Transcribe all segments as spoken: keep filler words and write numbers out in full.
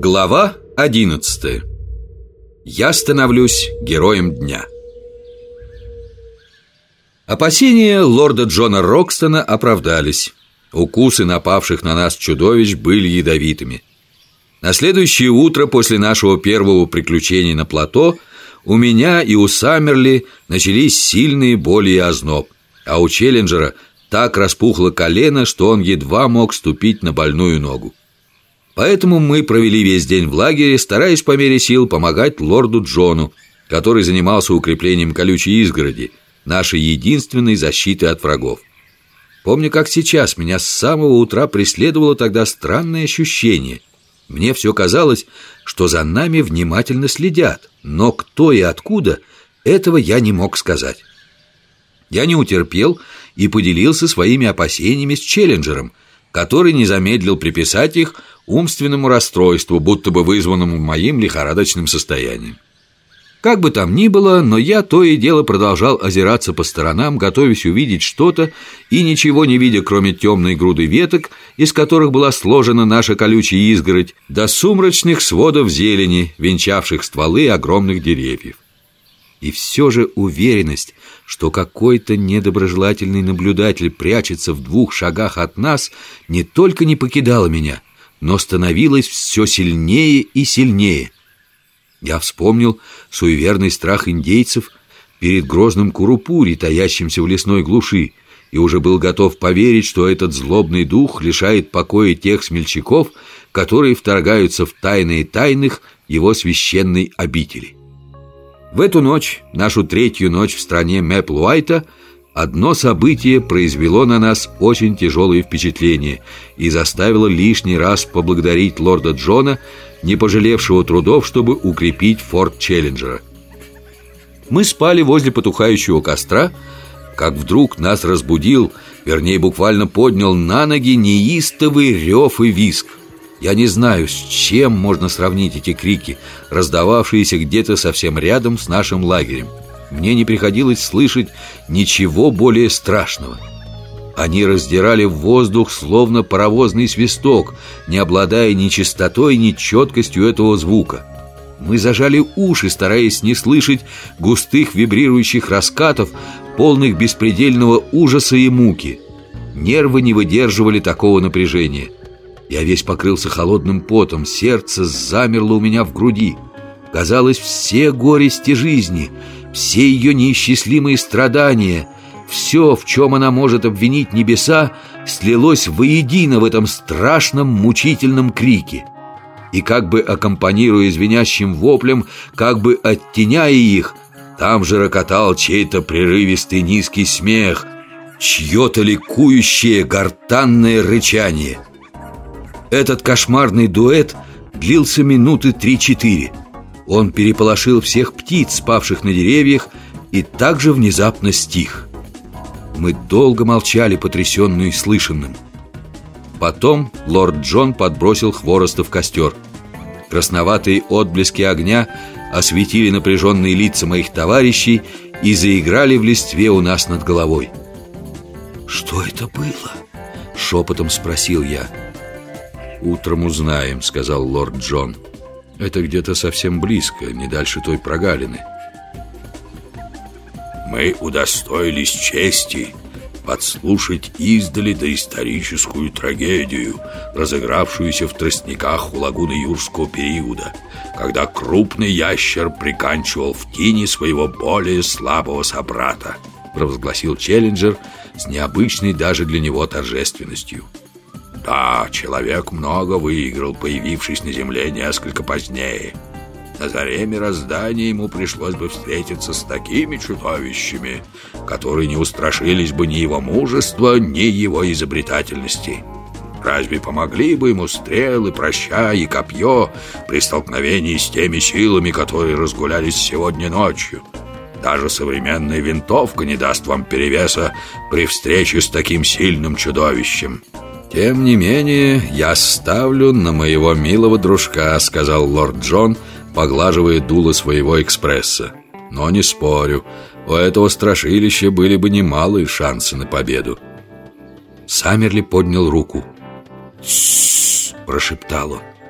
Глава одиннадцатая. Я становлюсь героем дня. Опасения лорда Джона Рокстона оправдались. Укусы напавших на нас чудовищ были ядовитыми. На следующее утро после нашего первого приключения на плато у меня и у Саммерли начались сильные боли и озноб, а у Челленджера так распухло колено, что он едва мог ступить на больную ногу. Поэтому мы провели весь день в лагере, стараясь по мере сил помогать лорду Джону, который занимался укреплением колючей изгороди, нашей единственной защиты от врагов. Помню, как сейчас, меня с самого утра преследовало тогда странное ощущение. Мне все казалось, что за нами внимательно следят, но кто и откуда, этого я не мог сказать. Я не утерпел и поделился своими опасениями с Челленджером, который не замедлил приписать их умственному расстройству, будто бы вызванному моим лихорадочным состоянием. Как бы там ни было, но я то и дело продолжал озираться по сторонам, готовясь увидеть что-то, и ничего не видя, кроме темной груды веток, из которых была сложена наша колючая изгородь, до сумрачных сводов зелени, венчавших стволы огромных деревьев. И все же уверенность, что какой-то недоброжелательный наблюдатель прячется в двух шагах от нас, не только не покидала меня, но становилась все сильнее и сильнее. Я вспомнил суеверный страх индейцев перед грозным курупури, таящимся в лесной глуши, и уже был готов поверить, что этот злобный дух лишает покоя тех смельчаков, которые вторгаются в тайные тайных его священной обители. В эту ночь, нашу третью ночь в стране Мэпл-Уайта, одно событие произвело на нас очень тяжелое впечатление и заставило лишний раз поблагодарить лорда Джона, не пожалевшего трудов, чтобы укрепить форт Челленджера. Мы спали возле потухающего костра, как вдруг нас разбудил, вернее, буквально поднял на ноги неистовый рев и визг. Я не знаю, с чем можно сравнить эти крики, раздававшиеся где-то совсем рядом с нашим лагерем. Мне не приходилось слышать ничего более страшного. Они раздирали в воздух, словно паровозный свисток, не обладая ни чистотой, ни четкостью этого звука. Мы зажали уши, стараясь не слышать густых вибрирующих раскатов, полных беспредельного ужаса и муки. Нервы не выдерживали такого напряжения. Я весь покрылся холодным потом, сердце замерло у меня в груди. Казалось, все горести жизни, все ее неисчислимые страдания, все, в чем она может обвинить небеса, слилось воедино в этом страшном мучительном крике. И как бы аккомпанируя звенящим воплем, как бы оттеняя их, там же рокотал чей-то прерывистый низкий смех, чье-то ликующее гортанное рычание. Этот кошмарный дуэт длился минуты три-четыре. Он переполошил всех птиц, спавших на деревьях, и также внезапно стих. Мы долго молчали, потрясенные слышанным. Потом лорд Джон подбросил хвороста в костер. Красноватые отблески огня осветили напряженные лица моих товарищей и заиграли в листве у нас над головой. «Что это было?» — шепотом спросил я. «Утром узнаем», — сказал лорд Джон. «Это где-то совсем близко, не дальше той прогалины». Мы удостоились чести подслушать издали доисторическую трагедию, разыгравшуюся в тростниках у лагуны юрского периода, когда крупный ящер приканчивал в тени своего более слабого собрата, провозгласил Челленджер с необычной даже для него торжественностью. Да, человек много выиграл, появившись на земле несколько позднее. На заре мироздания ему пришлось бы встретиться с такими чудовищами, которые не устрашились бы ни его мужества, ни его изобретательности. Разве помогли бы ему стрелы, проща и копье при столкновении с теми силами, которые разгулялись сегодня ночью? Даже современная винтовка не даст вам перевеса при встрече с таким сильным чудовищем. «Тем не менее, я ставлю на моего милого дружка», — сказал лорд Джон, поглаживая дуло своего экспресса. «Но не спорю, у этого страшилища были бы немалые шансы на победу». Саммерли поднял руку. «Тссс!» – прошептал он.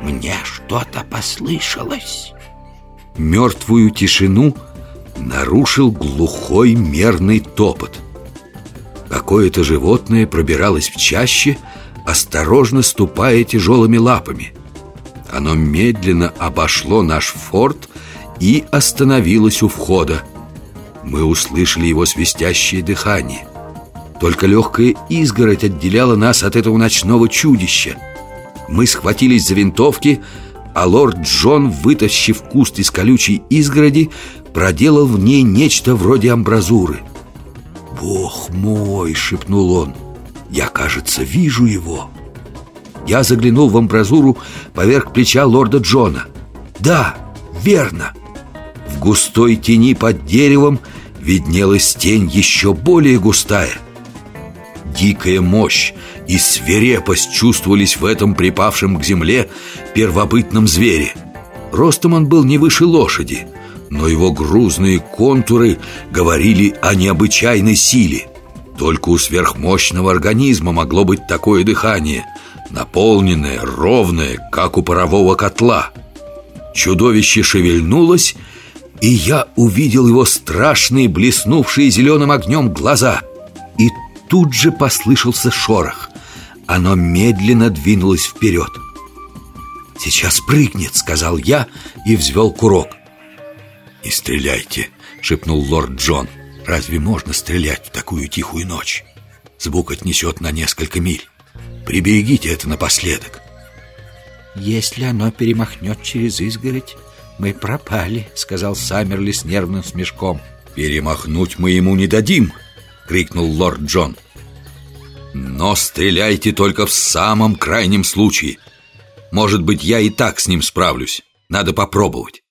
Мне что-то послышалось. Мертвую тишину нарушил глухой мерный топот. Какое-то животное пробиралось в чаще, осторожно ступая тяжелыми лапами. Оно медленно обошло наш форт и остановилось у входа. Мы услышали его свистящее дыхание. Только легкая изгородь отделяла нас от этого ночного чудища. Мы схватились за винтовки, а лорд Джон, вытащив куст из колючей изгороди, проделал в ней нечто вроде амбразуры. «Бог мой!» — шепнул он. «Я, кажется, вижу его». Я заглянул в амбразуру поверх плеча лорда Джона. «Да, верно!» В густой тени под деревом виднелась тень еще более густая. Дикая мощь и свирепость чувствовались в этом припавшем к земле первобытном звере. Ростом он был не выше лошади, но его грузные контуры говорили о необычайной силе. Только у сверхмощного организма могло быть такое дыхание, наполненное, ровное, как у парового котла. Чудовище шевельнулось, и я увидел его страшные, блеснувшие зеленым огнем глаза. И тут же послышался шорох. Оно медленно двинулось вперед. «Сейчас прыгнет», — сказал я и взвел курок. «Не стреляйте», — шепнул лорд Джон. «Разве можно стрелять в такую тихую ночь? Звук отнесет на несколько миль. Приберегите это напоследок». «Если оно перемахнет через изгородь, мы пропали», — сказал Саммерли с нервным смешком. «Перемахнуть мы ему не дадим», — крикнул лорд Джон. «Но стреляйте только в самом крайнем случае. Может быть, я и так с ним справлюсь. Надо попробовать».